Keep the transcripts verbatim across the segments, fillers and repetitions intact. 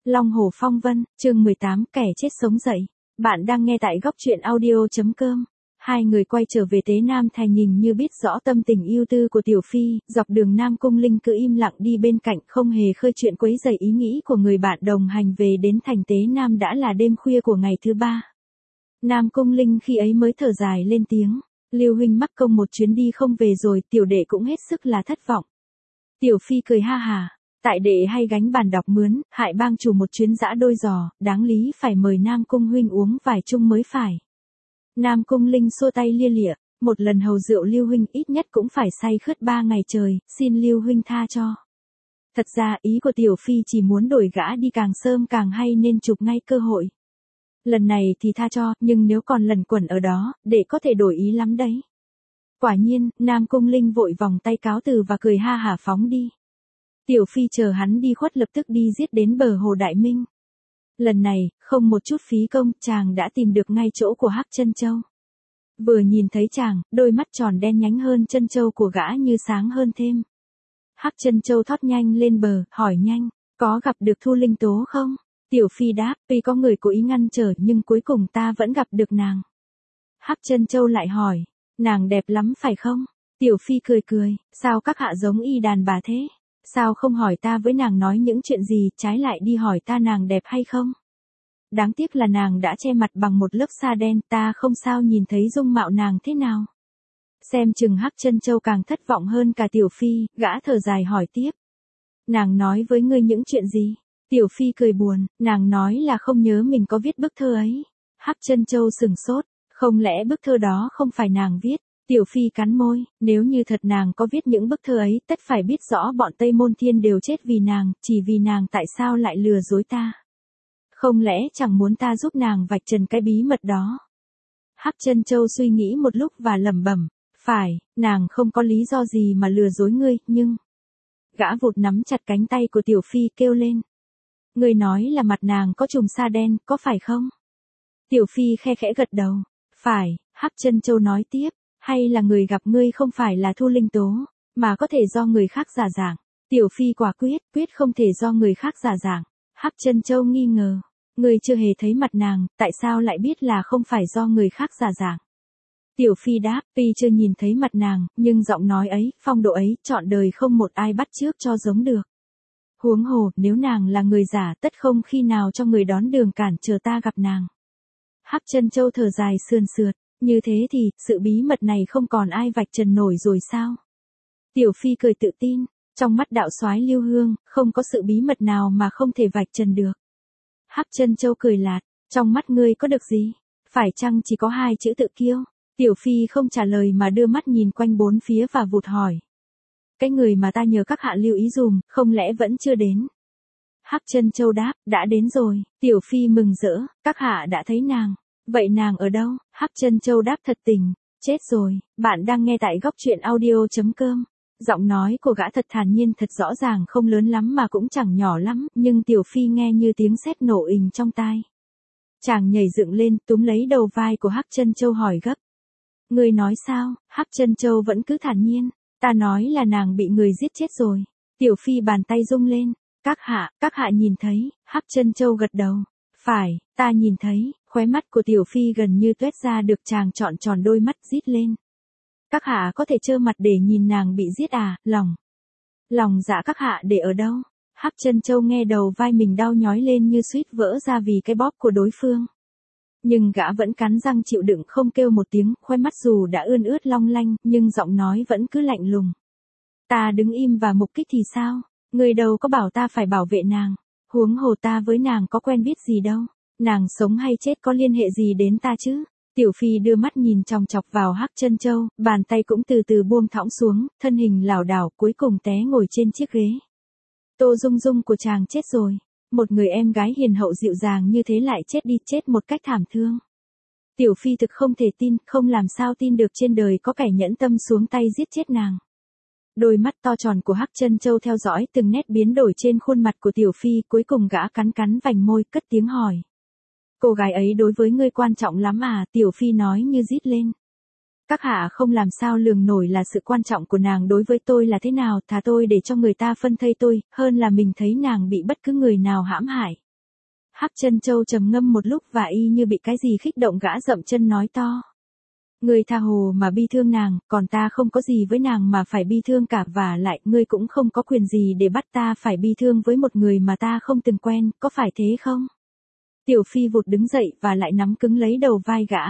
Long Hổ Phong Vân, chương mười tám, kẻ chết sống dậy. Bạn đang nghe tại góc truyện audio.com. Hai người quay trở về Tế Nam Thành nhìn như biết rõ tâm tình yêu tư của Tiểu Phi, dọc đường Nam Cung Linh cứ im lặng đi bên cạnh không hề khơi chuyện quấy rầy ý nghĩ của người bạn đồng hành về đến thành Tế Nam đã là đêm khuya của ngày thứ ba. Nam Cung Linh khi ấy mới thở dài lên tiếng, Lưu huynh mắc công một chuyến đi không về rồi, tiểu đệ cũng hết sức là thất vọng. Tiểu Phi cười ha hà. Tại đệ hay gánh bàn đọc mướn, hại bang chủ một chuyến dã đôi giò, đáng lý phải mời Nam Cung huynh uống vài chung mới phải. Nam Cung Linh xua tay lia lịa, một lần hầu rượu Lưu huynh ít nhất cũng phải say khướt ba ngày trời, xin Lưu huynh tha cho. Thật ra ý của Tiểu Phi chỉ muốn đổi gã đi càng sớm càng hay nên chụp ngay cơ hội. Lần này thì tha cho, nhưng nếu còn lần quẩn ở đó, đệ có thể đổi ý lắm đấy. Quả nhiên, Nam Cung Linh vội vòng tay cáo từ và cười ha hả phóng đi. Tiểu Phi chờ hắn đi khuất lập tức đi giết đến bờ hồ Đại Minh. Lần này, không một chút phí công, chàng đã tìm được ngay chỗ của Hắc Chân Châu. Vừa nhìn thấy chàng, đôi mắt tròn đen nhánh hơn chân châu của gã như sáng hơn thêm. Hắc Chân Châu thoát nhanh lên bờ, hỏi nhanh, có gặp được Thu Linh Tố không? Tiểu Phi đáp, tuy có người cố ý ngăn trở nhưng cuối cùng ta vẫn gặp được nàng. Hắc Chân Châu lại hỏi, nàng đẹp lắm phải không? Tiểu Phi cười cười, sao các hạ giống y đàn bà thế? Sao không hỏi ta với nàng nói những chuyện gì, trái lại đi hỏi ta nàng đẹp hay không? Đáng tiếc là nàng đã che mặt bằng một lớp sa đen, ta không sao nhìn thấy dung mạo nàng thế nào. Xem chừng Hắc Chân Châu càng thất vọng hơn cả Tiểu Phi, gã thở dài hỏi tiếp. Nàng nói với ngươi những chuyện gì? Tiểu Phi cười buồn, nàng nói là không nhớ mình có viết bức thơ ấy. Hắc Chân Châu sừng sốt, không lẽ bức thơ đó không phải nàng viết? Tiểu Phi cắn môi, nếu như thật nàng có viết những bức thơ ấy, tất phải biết rõ bọn Tây Môn Thiên đều chết vì nàng, chỉ vì nàng tại sao lại lừa dối ta. Không lẽ chẳng muốn ta giúp nàng vạch trần cái bí mật đó. Hắc Chân Châu suy nghĩ một lúc và lẩm bẩm, phải, nàng không có lý do gì mà lừa dối ngươi, nhưng... Gã vụt nắm chặt cánh tay của Tiểu Phi kêu lên. Ngươi nói là mặt nàng có chùm sa đen, có phải không? Tiểu Phi khe khẽ gật đầu, phải, Hắc Chân Châu nói tiếp. Hay là người gặp ngươi không phải là Thu Linh Tố, mà có thể do người khác giả dạng. Tiểu Phi quả quyết, quyết không thể do người khác giả dạng. Hắc Chân Châu nghi ngờ, ngươi chưa hề thấy mặt nàng, tại sao lại biết là không phải do người khác giả dạng? Tiểu Phi đáp, tuy chưa nhìn thấy mặt nàng, nhưng giọng nói ấy, phong độ ấy, trọn đời không một ai bắt chước cho giống được. Huống hồ, nếu nàng là người giả, tất không khi nào cho người đón đường cản chờ ta gặp nàng. Hắc Chân Châu thở dài sườn sượt. Như thế thì, sự bí mật này không còn ai vạch trần nổi rồi sao? Tiểu Phi cười tự tin, trong mắt đạo soái Lưu Hương, không có sự bí mật nào mà không thể vạch trần được. Hắc Chân Châu cười lạt, trong mắt ngươi có được gì? Phải chăng chỉ có hai chữ tự kiêu? Tiểu Phi không trả lời mà đưa mắt nhìn quanh bốn phía và vụt hỏi. Cái người mà ta nhờ các hạ lưu ý dùm, không lẽ vẫn chưa đến? Hắc Chân Châu đáp, đã đến rồi. Tiểu Phi mừng rỡ, các hạ đã thấy nàng. Vậy nàng ở đâu? Hắc Chân Châu đáp thật tình, chết rồi, bạn đang nghe tại góc truyện audio.com. Giọng nói của gã thật thản nhiên thật rõ ràng không lớn lắm mà cũng chẳng nhỏ lắm, nhưng Tiểu Phi nghe như tiếng sét nổ ình trong tai. Chàng nhảy dựng lên, túm lấy đầu vai của Hắc Chân Châu hỏi gấp. Ngươi nói sao? Hắc Chân Châu vẫn cứ thản nhiên, ta nói là nàng bị người giết chết rồi. Tiểu Phi bàn tay rung lên, các hạ, các hạ nhìn thấy, Hắc Chân Châu gật đầu. Phải, ta nhìn thấy, khóe mắt của Tiểu Phi gần như tuét ra được, chàng trọn tròn đôi mắt rít lên. Các hạ có thể trơ mặt để nhìn nàng bị giết à, lòng. Lòng dạ các hạ để ở đâu? Hắc Chân Châu nghe đầu vai mình đau nhói lên như suýt vỡ ra vì cái bóp của đối phương. Nhưng gã vẫn cắn răng chịu đựng không kêu một tiếng, khóe mắt dù đã ươn ướt long lanh, nhưng giọng nói vẫn cứ lạnh lùng. Ta đứng im và mục kích thì sao? Người đâu có bảo ta phải bảo vệ nàng. Huống hồ ta với nàng có quen biết gì đâu, nàng sống hay chết có liên hệ gì đến ta chứ? Tiểu Phi đưa mắt nhìn chòng chọc vào Hắc Chân Châu, bàn tay cũng từ từ buông thõng xuống, thân hình lảo đảo cuối cùng té ngồi trên chiếc ghế. Tô Dung Dung của chàng chết rồi, một người em gái hiền hậu dịu dàng như thế lại chết đi, chết một cách thảm thương. Tiểu Phi thực không thể tin, không làm sao tin được trên đời có kẻ nhẫn tâm xuống tay giết chết nàng. Đôi mắt to tròn của Hắc Chân Châu theo dõi từng nét biến đổi trên khuôn mặt của Tiểu Phi, cuối cùng gã cắn cắn vành môi, cất tiếng hỏi. Cô gái ấy đối với ngươi quan trọng lắm à? Tiểu Phi nói như rít lên. Các hạ không làm sao lường nổi là sự quan trọng của nàng đối với tôi là thế nào, thà tôi để cho người ta phân thây tôi, hơn là mình thấy nàng bị bất cứ người nào hãm hại. Hắc Chân Châu trầm ngâm một lúc và y như bị cái gì khích động gã dậm chân nói to. Ngươi tha hồ mà bi thương nàng, còn ta không có gì với nàng mà phải bi thương cả, và lại ngươi cũng không có quyền gì để bắt ta phải bi thương với một người mà ta không từng quen, có phải thế không? Tiểu Phi vụt đứng dậy và lại nắm cứng lấy đầu vai gã.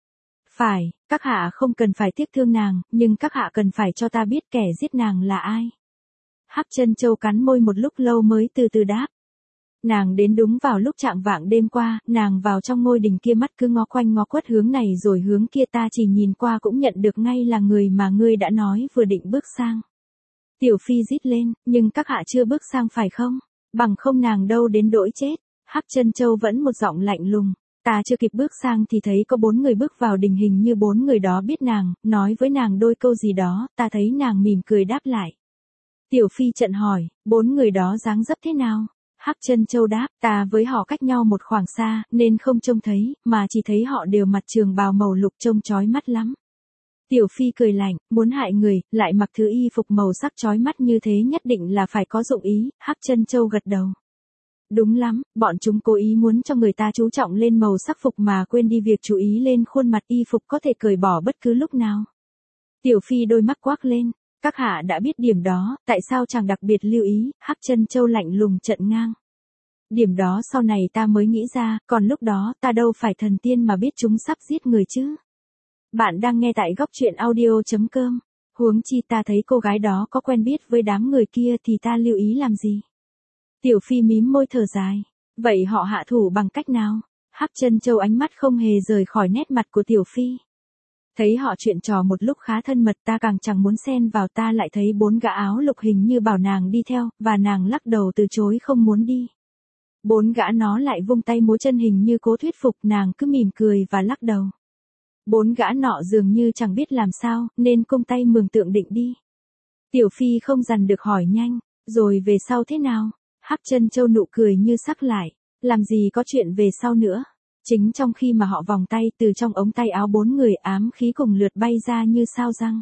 Phải, các hạ không cần phải tiếc thương nàng, nhưng các hạ cần phải cho ta biết kẻ giết nàng là ai. Hắc Chân Châu cắn môi một lúc lâu mới từ từ đáp. Nàng đến đúng vào lúc chạng vạng đêm qua, nàng vào trong ngôi đình kia mắt cứ ngó quanh ngó quất hướng này rồi hướng kia, ta chỉ nhìn qua cũng nhận được ngay là người mà ngươi đã nói vừa định bước sang. Tiểu Phi rít lên, nhưng các hạ chưa bước sang phải không? Bằng không nàng đâu đến đỗi chết. Hắc Chân Châu vẫn một giọng lạnh lùng. Ta chưa kịp bước sang thì thấy có bốn người bước vào đình, hình như bốn người đó biết nàng, nói với nàng đôi câu gì đó, ta thấy nàng mỉm cười đáp lại. Tiểu Phi chợt hỏi, bốn người đó dáng dấp thế nào? Hắc Chân Châu đáp, ta với họ cách nhau một khoảng xa, nên không trông thấy, mà chỉ thấy họ đều mặc trường bào màu lục trông chói mắt lắm. Tiểu Phi cười lạnh, muốn hại người, lại mặc thứ y phục màu sắc chói mắt như thế nhất định là phải có dụng ý. Hắc Chân Châu gật đầu. Đúng lắm, bọn chúng cố ý muốn cho người ta chú trọng lên màu sắc phục mà quên đi việc chú ý lên khuôn mặt, y phục có thể cởi bỏ bất cứ lúc nào. Tiểu Phi đôi mắt quắc lên, các hạ đã biết điểm đó, tại sao chẳng đặc biệt lưu ý? Hắc Chân Châu lạnh lùng trận ngang. Điểm đó sau này ta mới nghĩ ra, còn lúc đó ta đâu phải thần tiên mà biết chúng sắp giết người chứ. Bạn đang nghe tại góc truyện audio chấm com. Huống chi ta thấy cô gái đó có quen biết với đám người kia thì ta lưu ý làm gì? Tiểu Phi mím môi thở dài. Vậy họ hạ thủ bằng cách nào? Hắc Chân Châu ánh mắt không hề rời khỏi nét mặt của Tiểu Phi. Thấy họ chuyện trò một lúc khá thân mật, ta càng chẳng muốn xen vào, ta lại thấy bốn gã áo lục hình như bảo nàng đi theo, và nàng lắc đầu từ chối không muốn đi. Bốn gã nó lại vung tay múa chân hình như cố thuyết phục, nàng cứ mỉm cười và lắc đầu. Bốn gã nọ dường như chẳng biết làm sao, nên cung tay mường tượng định đi. Tiểu Phi không dằn được hỏi nhanh, rồi về sau thế nào? Hắc Chân Châu nụ cười như sắc lại, làm gì có chuyện về sau nữa. Chính trong khi mà họ vòng tay, từ trong ống tay áo bốn người ám khí cùng lượt bay ra như sao răng.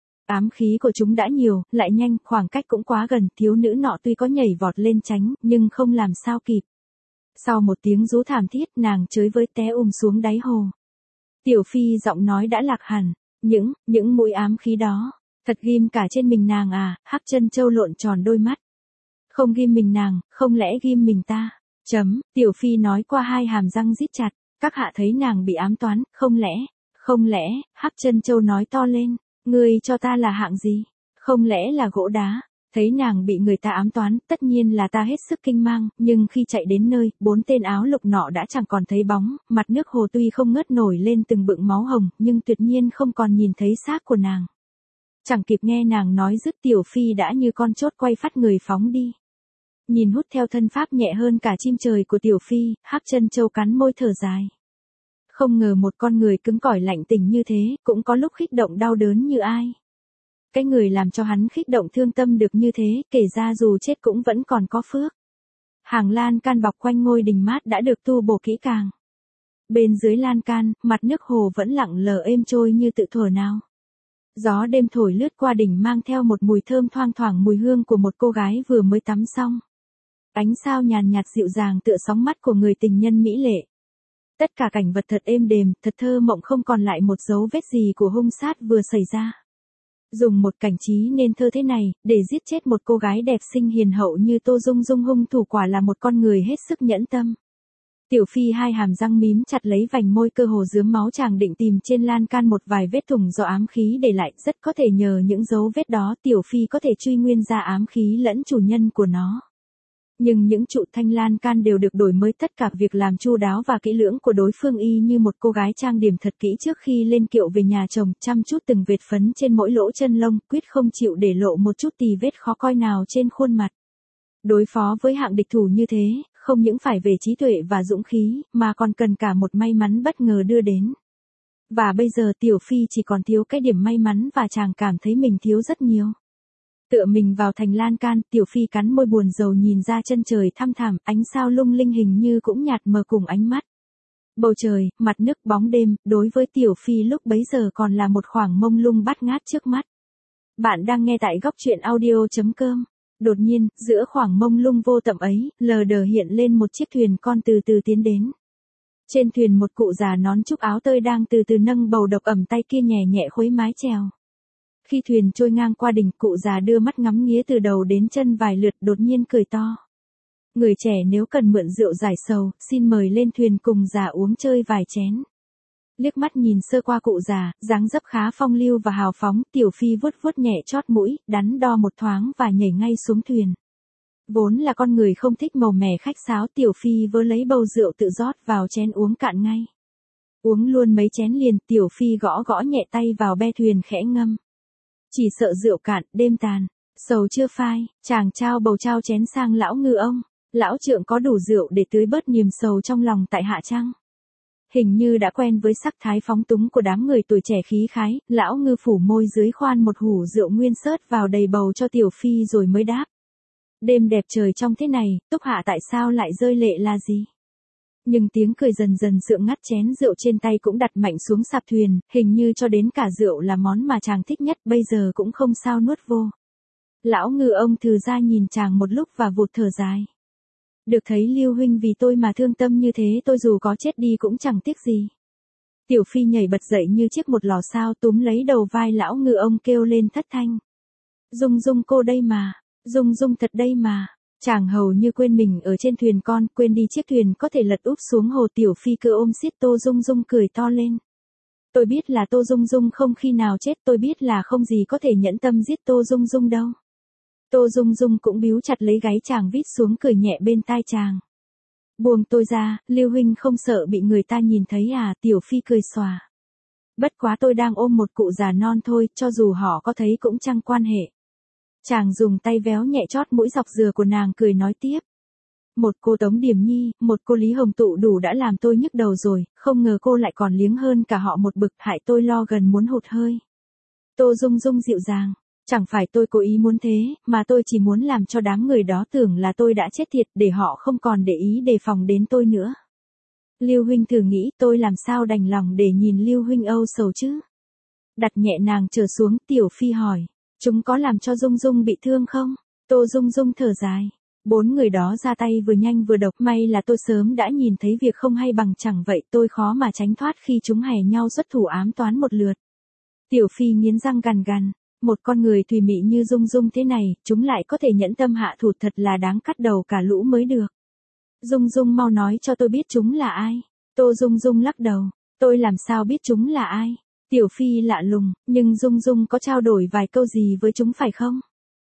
Ám khí của chúng đã nhiều, lại nhanh, khoảng cách cũng quá gần, thiếu nữ nọ tuy có nhảy vọt lên tránh, nhưng không làm sao kịp. Sau một tiếng rú thảm thiết, nàng chới với té um xuống đáy hồ. Tiểu Phi giọng nói đã lạc hẳn, những, những mũi ám khí đó, thật ghim cả trên mình nàng à? Hắc Chân Châu lộn tròn đôi mắt. Không ghim mình nàng, không lẽ ghim mình ta? Chấm, Tiểu Phi nói qua hai hàm răng rít chặt, các hạ thấy nàng bị ám toán, không lẽ, không lẽ? Hắc Chân Châu nói to lên, ngươi cho ta là hạng gì? Không lẽ là gỗ đá? Thấy nàng bị người ta ám toán, tất nhiên là ta hết sức kinh mang, nhưng khi chạy đến nơi, bốn tên áo lục nọ đã chẳng còn thấy bóng, mặt nước hồ tuy không ngớt nổi lên từng bựng máu hồng, nhưng tuyệt nhiên không còn nhìn thấy xác của nàng. Chẳng kịp nghe nàng nói dứt, Tiểu Phi đã như con chốt quay phát người phóng đi. Nhìn hút theo thân pháp nhẹ hơn cả chim trời của Tiểu Phi, Hắc Chân Châu cắn môi thở dài. Không ngờ một con người cứng cỏi lạnh tình như thế, cũng có lúc khích động đau đớn như ai. Cái người làm cho hắn khích động thương tâm được như thế, kể ra dù chết cũng vẫn còn có phước. Hàng lan can bọc quanh ngôi đình mát đã được tu bổ kỹ càng. Bên dưới lan can, mặt nước hồ vẫn lặng lờ êm trôi như tự thuở nào. Gió đêm thổi lướt qua đỉnh mang theo một mùi thơm thoang thoảng, mùi hương của một cô gái vừa mới tắm xong. Ánh sao nhàn nhạt dịu dàng tựa sóng mắt của người tình nhân mỹ lệ. Tất cả cảnh vật thật êm đềm, thật thơ mộng, không còn lại một dấu vết gì của hung sát vừa xảy ra. Dùng một cảnh trí nên thơ thế này, để giết chết một cô gái đẹp xinh hiền hậu như Tô Dung Dung, hung thủ quả là một con người hết sức nhẫn tâm. Tiểu Phi hai hàm răng mím chặt lấy vành môi, cơ hồ rướm máu, chàng định tìm trên lan can một vài vết thủng do ám khí để lại, rất có thể nhờ những dấu vết đó Tiểu Phi có thể truy nguyên ra ám khí lẫn chủ nhân của nó. Nhưng những trụ thanh lan can đều được đổi mới, tất cả việc làm chu đáo và kỹ lưỡng của đối phương, y như một cô gái trang điểm thật kỹ trước khi lên kiệu về nhà chồng, chăm chút từng vệt phấn trên mỗi lỗ chân lông, quyết không chịu để lộ một chút tì vết khó coi nào trên khuôn mặt. Đối phó với hạng địch thủ như thế, không những phải về trí tuệ và dũng khí, mà còn cần cả một may mắn bất ngờ đưa đến. Và bây giờ Tiểu Phi chỉ còn thiếu cái điểm may mắn, và chàng cảm thấy mình thiếu rất nhiều. Tựa mình vào thành lan can, Tiểu Phi cắn môi buồn rầu nhìn ra chân trời thăm thẳm, ánh sao lung linh hình như cũng nhạt mờ cùng ánh mắt. Bầu trời, mặt nước, bóng đêm, đối với Tiểu Phi lúc bấy giờ còn là một khoảng mông lung bát ngát trước mắt. Bạn đang nghe tại góc truyện audio chấm com. Đột nhiên, giữa khoảng mông lung vô tận ấy, lờ đờ hiện lên một chiếc thuyền con từ từ tiến đến. Trên thuyền một cụ già nón trúc áo tơi đang từ từ nâng bầu độc ẩm tay kia nhẹ nhẹ khuấy mái chèo. Khi thuyền trôi ngang qua đỉnh, cụ già đưa mắt ngắm nghía từ đầu đến chân vài lượt, đột nhiên cười to. Người trẻ nếu cần mượn rượu giải sầu, xin mời lên thuyền cùng già uống chơi vài chén. Liếc mắt nhìn sơ qua cụ già, dáng dấp khá phong lưu và hào phóng, Tiểu Phi vuốt vuốt nhẹ chót mũi, đắn đo một thoáng và nhảy ngay xuống thuyền. Vốn là con người không thích màu mè khách sáo, Tiểu Phi vớ lấy bầu rượu tự rót vào chén uống cạn ngay. Uống luôn mấy chén liền, Tiểu Phi gõ gõ nhẹ tay vào be thuyền khẽ ngâm. Chỉ sợ rượu cạn, đêm tàn, sầu chưa phai, chàng trao bầu trao chén sang lão ngư ông. Lão trượng có đủ rượu để tưới bớt niềm sầu trong lòng tại hạ chăng? Hình như đã quen với sắc thái phóng túng của đám người tuổi trẻ khí khái, lão ngư phủ môi dưới khoan một hủ rượu nguyên sớt vào đầy bầu cho Tiểu Phi rồi mới đáp. Đêm đẹp trời trong thế này, Túc Hạ tại sao lại rơi lệ là gì? Nhưng tiếng cười dần dần sượng ngắt chén rượu trên tay cũng đặt mạnh xuống sạp thuyền, hình như cho đến cả rượu là món mà chàng thích nhất bây giờ cũng không sao nuốt vô. Lão ngư ông thừ ra nhìn chàng một lúc và vụt thở dài. Được thấy Lưu huynh vì tôi mà thương tâm như thế, tôi dù có chết đi cũng chẳng tiếc gì. Tiểu Phi nhảy bật dậy như chiếc một lò xao, túm lấy đầu vai lão ngư ông kêu lên thất thanh. Dung Dung cô đây mà, Dung Dung thật đây mà. Chàng hầu như quên mình ở trên thuyền con, quên đi chiếc thuyền có thể lật úp xuống hồ. Tiểu Phi cứ ôm siết Tô Dung Dung cười to lên. Tôi biết là Tô Dung Dung không khi nào chết, tôi biết là không gì có thể nhẫn tâm giết Tô Dung Dung đâu. Tô Dung Dung cũng bíu chặt lấy gáy chàng vít xuống cười nhẹ bên tai chàng. Buông tôi ra, Lưu huynh không sợ bị người ta nhìn thấy à? Tiểu Phi cười xòa. Bất quá tôi đang ôm một cụ già non thôi, cho dù họ có thấy cũng chẳng quan hệ. Chàng dùng tay véo nhẹ chót mũi dọc dừa của nàng cười nói tiếp. Một cô Tống Điềm Nhi, một cô Lý Hồng Tụ đủ đã làm tôi nhức đầu rồi, không ngờ cô lại còn liếng hơn cả họ một bực, hại tôi lo gần muốn hụt hơi. Tô Dung Dung dịu dàng. Chẳng phải tôi cố ý muốn thế, mà tôi chỉ muốn làm cho đám người đó tưởng là tôi đã chết thiệt để họ không còn để ý đề phòng đến tôi nữa. Lưu huynh thử nghĩ tôi làm sao đành lòng để nhìn Lưu huynh âu sầu chứ? Đặt nhẹ nàng trở xuống, Tiểu Phi hỏi, chúng có làm cho Dung Dung bị thương không? Tô Dung Dung thở dài. Bốn người đó ra tay vừa nhanh vừa độc, may là tôi sớm đã nhìn thấy việc không hay bằng chẳng vậy tôi khó mà tránh thoát khi chúng hè nhau xuất thủ ám toán một lượt. Tiểu Phi nghiến răng gằn gằn. Một con người thùy mị như Dung Dung thế này, chúng lại có thể nhẫn tâm hạ thủ, thật là đáng cắt đầu cả lũ mới được. Dung Dung mau nói cho tôi biết chúng là ai. Tô Dung Dung lắc đầu. Tôi làm sao biết chúng là ai? Tiểu Phi lạ lùng, nhưng Dung Dung có trao đổi vài câu gì với chúng phải không?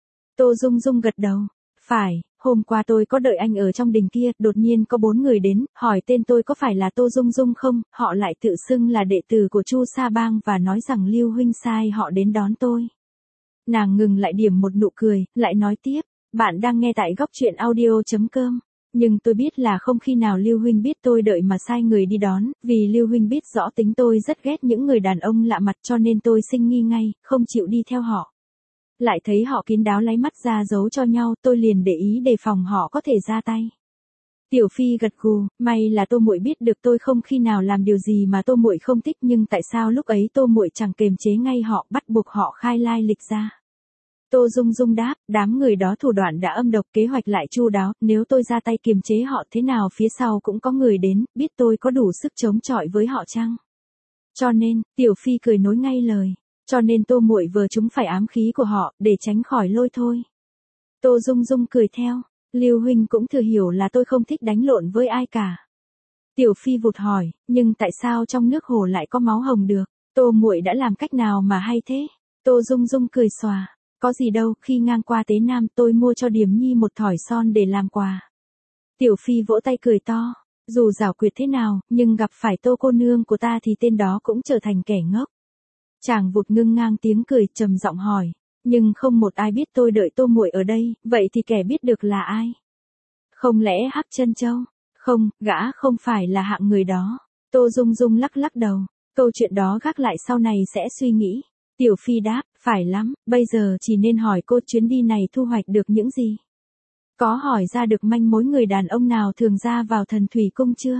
Tô Dung Dung gật đầu. Phải, hôm qua tôi có đợi anh ở trong đình kia, đột nhiên có bốn người đến, hỏi tên tôi có phải là Tô Dung Dung không, họ lại tự xưng là đệ tử của Chu Sa Bang và nói rằng Lưu huynh sai họ đến đón tôi. Nàng ngừng lại điểm một nụ cười, lại nói tiếp, bạn đang nghe tại góc truyện audio chấm com. Nhưng tôi biết là không khi nào Lưu huynh biết tôi đợi mà sai người đi đón, vì Lưu huynh biết rõ tính tôi rất ghét những người đàn ông lạ mặt cho nên tôi sinh nghi ngay, không chịu đi theo họ. Lại thấy họ kín đáo lấy mắt ra giấu cho nhau, tôi liền để ý đề phòng họ có thể ra tay. Tiểu Phi gật gù, may là Tô muội biết được tôi không khi nào làm điều gì mà Tô muội không thích, nhưng tại sao lúc ấy Tô muội chẳng kềm chế ngay họ, bắt buộc họ khai lai lịch ra. Tô Dung Dung đáp, đám người đó thủ đoạn đã âm độc, kế hoạch lại chu đáo, nếu tôi ra tay kiềm chế họ thế nào phía sau cũng có người đến, biết tôi có đủ sức chống chọi với họ chăng? Cho nên, Tiểu Phi cười nối ngay lời, cho nên Tô muội vừa chúng phải ám khí của họ, để tránh khỏi lôi thôi. Tô Dung Dung cười theo. Lưu huynh cũng thừa hiểu là tôi không thích đánh lộn với ai cả. Tiểu Phi vụt hỏi, nhưng tại sao trong nước hồ lại có máu hồng được? Tô muội đã làm cách nào mà hay thế? Tô Dung Dung cười xòa, có gì đâu, khi ngang qua Tế Nam tôi mua cho Điềm Nhi một thỏi son để làm quà. Tiểu Phi vỗ tay cười to, dù giảo quyệt thế nào, nhưng gặp phải Tô cô nương của ta thì tên đó cũng trở thành kẻ ngốc. Chàng vụt ngưng ngang tiếng cười, trầm giọng hỏi. Nhưng không một ai biết tôi đợi Tô muội ở đây, vậy thì kẻ biết được là ai? Không lẽ Hắc Chân Châu? Không, gã không phải là hạng người đó. Tô Dung Dung lắc lắc đầu, câu chuyện đó gác lại sau này sẽ suy nghĩ. Tiểu Phi đáp, phải lắm, bây giờ chỉ nên hỏi cô chuyến đi này thu hoạch được những gì? Có hỏi ra được manh mối người đàn ông nào thường ra vào Thần Thủy Cung chưa?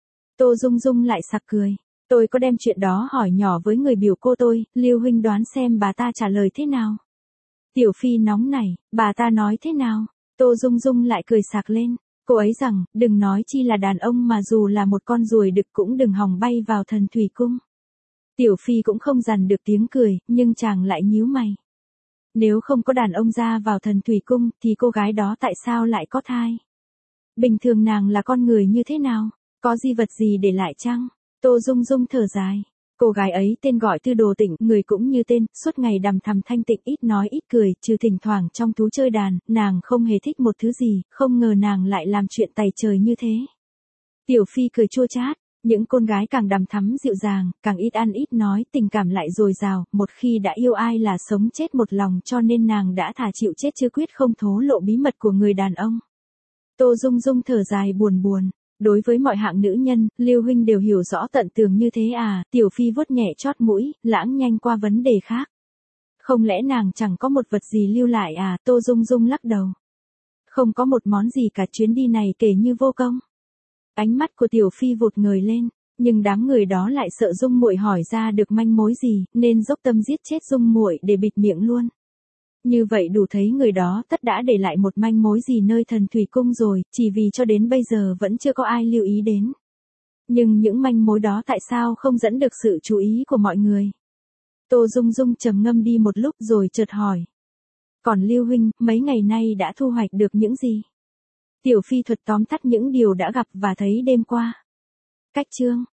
Tô Dung Dung lại sặc cười. Tôi có đem chuyện đó hỏi nhỏ với người biểu cô tôi, Lưu huynh đoán xem bà ta trả lời thế nào? Tiểu Phi nóng nảy, bà ta nói thế nào? Tô Dung Dung lại cười sạc lên. Cô ấy rằng, đừng nói chi là đàn ông mà dù là một con ruồi đực cũng đừng hòng bay vào Thần Thủy Cung. Tiểu Phi cũng không dằn được tiếng cười, nhưng chàng lại nhíu mày. Nếu không có đàn ông ra vào Thần Thủy Cung, thì cô gái đó tại sao lại có thai? Bình thường nàng là con người như thế nào? Có di vật gì để lại chăng? Tô Dung Dung thở dài. Cô gái ấy tên gọi Tư Đồ Tịnh, người cũng như tên, suốt ngày đằm thằm thanh tịnh, ít nói ít cười, trừ thỉnh thoảng trong thú chơi đàn, nàng không hề thích một thứ gì, không ngờ nàng lại làm chuyện tày trời như thế. Tiểu Phi cười chua chát, những con gái càng đằm thắm dịu dàng, càng ít ăn ít nói, tình cảm lại dồi dào, một khi đã yêu ai là sống chết một lòng, cho nên nàng đã thà chịu chết chứ quyết không thố lộ bí mật của người đàn ông. Tô Dung Dung thở dài buồn buồn. Đối với mọi hạng nữ nhân, Lưu huynh đều hiểu rõ tận tường như thế à? Tiểu Phi vuốt nhẹ chót mũi, lãng nhanh qua vấn đề khác. Không lẽ nàng chẳng có một vật gì lưu lại à? Tô Dung Dung lắc đầu. Không có một món gì cả, chuyến đi này kể như vô công. Ánh mắt của Tiểu Phi vụt ngời lên, nhưng đám người đó lại sợ Dung muội hỏi ra được manh mối gì, nên dốc tâm giết chết Dung muội để bịt miệng luôn. Như vậy đủ thấy người đó tất đã để lại một manh mối gì nơi Thần Thủy Cung rồi, chỉ vì cho đến bây giờ vẫn chưa có ai lưu ý đến. Nhưng những manh mối đó tại sao không dẫn được sự chú ý của mọi người? Tô Dung Dung trầm ngâm đi một lúc rồi chợt hỏi. Còn Lưu huynh, mấy ngày nay đã thu hoạch được những gì? Tiểu Phi thuật tóm tắt những điều đã gặp và thấy đêm qua. Cách chương